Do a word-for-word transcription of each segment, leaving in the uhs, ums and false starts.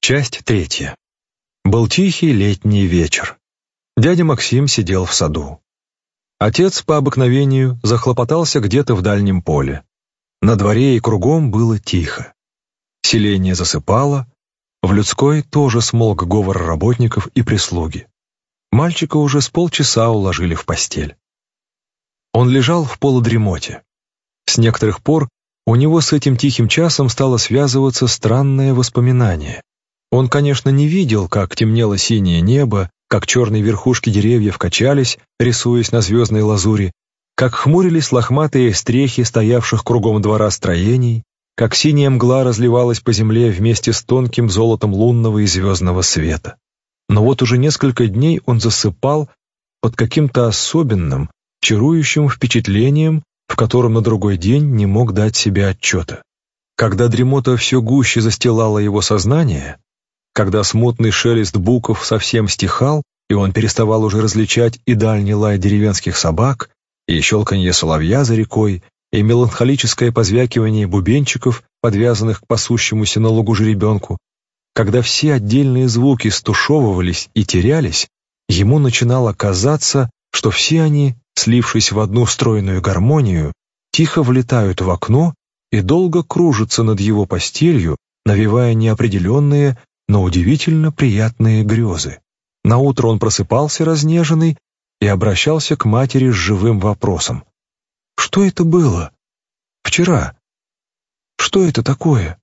Часть третья. Был тихий летний вечер. Дядя Максим сидел в саду. Отец по обыкновению захлопотался где-то в дальнем поле. На дворе и кругом было тихо. Селение засыпало, в людской тоже смолк говор работников и прислуги. Мальчика уже с полчаса уложили в постель. Он лежал в полудремоте. С некоторых пор у него с этим тихим часом стало связываться странное воспоминание. Он, конечно, не видел, как темнело синее небо, как черные верхушки деревьев качались, рисуясь на звездной лазури, как хмурились лохматые стрехи стоявших кругом двора строений, как синяя мгла разливалась по земле вместе с тонким золотом лунного и звездного света. Но вот уже несколько дней он засыпал под каким-то особенным, чарующим впечатлением, в котором на другой день не мог дать себе отчета. Когда дремота все гуще застилала его сознание, когда смутный шелест буков совсем стихал, и он переставал уже различать и дальний лай деревенских собак, и щелканье соловья за рекой, и меланхолическое позвякивание бубенчиков, подвязанных к пасущемуся на лугу жеребенку, когда все отдельные звуки стушевывались и терялись, ему начинало казаться, что все они, слившись в одну стройную гармонию, тихо влетают в окно и долго кружатся над его постелью, навевая неопределенные, но удивительно приятные грезы. Наутро он просыпался разнеженный и обращался к матери с живым вопросом. «Что это было? Вчера? Что это такое?»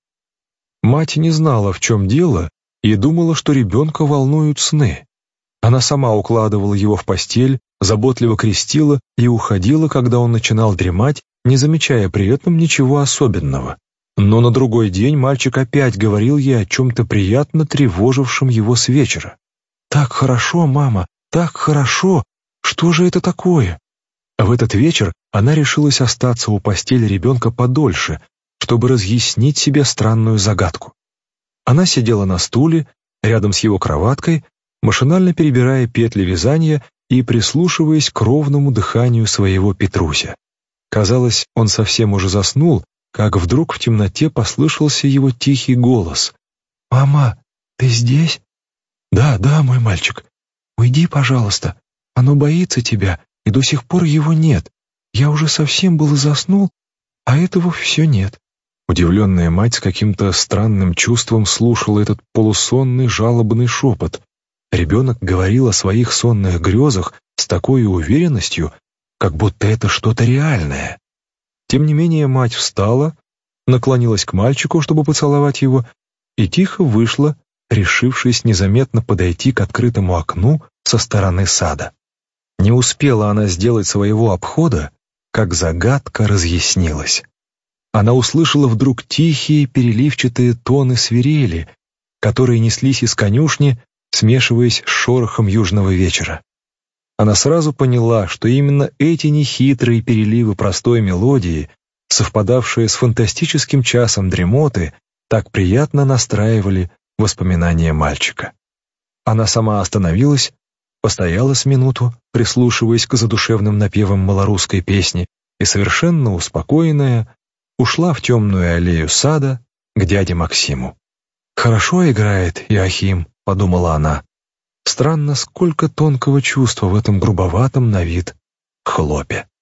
Мать не знала, в чем дело, и думала, что ребенка волнуют сны. Она сама укладывала его в постель, заботливо крестила и уходила, когда он начинал дремать, не замечая при этом ничего особенного. Но на другой день мальчик опять говорил ей о чем-то приятно тревожившем его с вечера. «Так хорошо, мама, так хорошо! Что же это такое?» А в этот вечер она решилась остаться у постели ребенка подольше, чтобы разъяснить себе странную загадку. Она сидела на стуле, рядом с его кроваткой, машинально перебирая петли вязания и прислушиваясь к ровному дыханию своего Петруся. Казалось, он совсем уже заснул, как вдруг в темноте послышался его тихий голос. «Мама, ты здесь?» «Да, да, мой мальчик. Уйди, пожалуйста. Оно боится тебя, и до сих пор его нет. Я уже совсем было заснул, а этого все нет». Удивленная мать с каким-то странным чувством слушала этот полусонный жалобный шепот. Ребенок говорил о своих сонных грезах с такой уверенностью, как будто это что-то реальное. Тем не менее мать встала, наклонилась к мальчику, чтобы поцеловать его, и тихо вышла, решившись незаметно подойти к открытому окну со стороны сада. Не успела она сделать своего обхода, как загадка разъяснилась. Она услышала вдруг тихие переливчатые тоны свирели, которые неслись из конюшни, смешиваясь с шорохом южного вечера. Она сразу поняла, что именно эти нехитрые переливы простой мелодии, совпадавшие с фантастическим часом дремоты, так приятно настраивали воспоминания мальчика. Она сама остановилась, постояла с минуту, прислушиваясь к задушевным напевам малорусской песни, и совершенно успокоенная ушла в темную аллею сада к дяде Максиму. «Хорошо играет Иоахим», — подумала она. Странно, сколько тонкого чувства в этом грубоватом на вид хлопе.